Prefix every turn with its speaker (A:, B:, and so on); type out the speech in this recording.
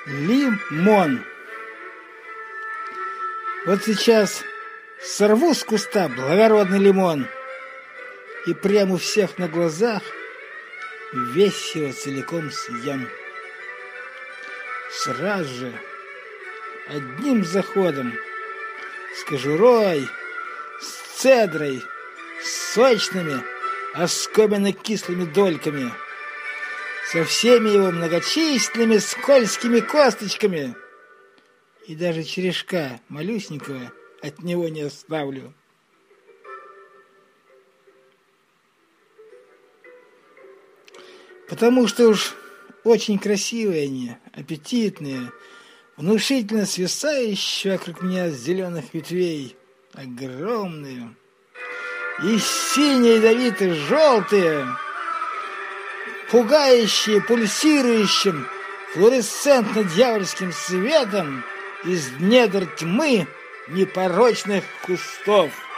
A: Лимон. Вот сейчас сорву с куста благородный лимон и прямо у всех на глазах весь его целиком съем. Сразу же, одним заходом, с кожурой, с цедрой, с сочными, оскоменно-кислыми дольками, со всеми его многочисленными скользкими косточками, и даже черешка малюсенького от него не оставлю. Потому что уж очень красивые они, аппетитные, внушительно свисающие вокруг меня с зеленых ветвей, огромные, и синие, ядовито-желтые, пугающие, пульсирующим, флуоресцентно-дьявольским светом из недр тьмы непорочных кустов.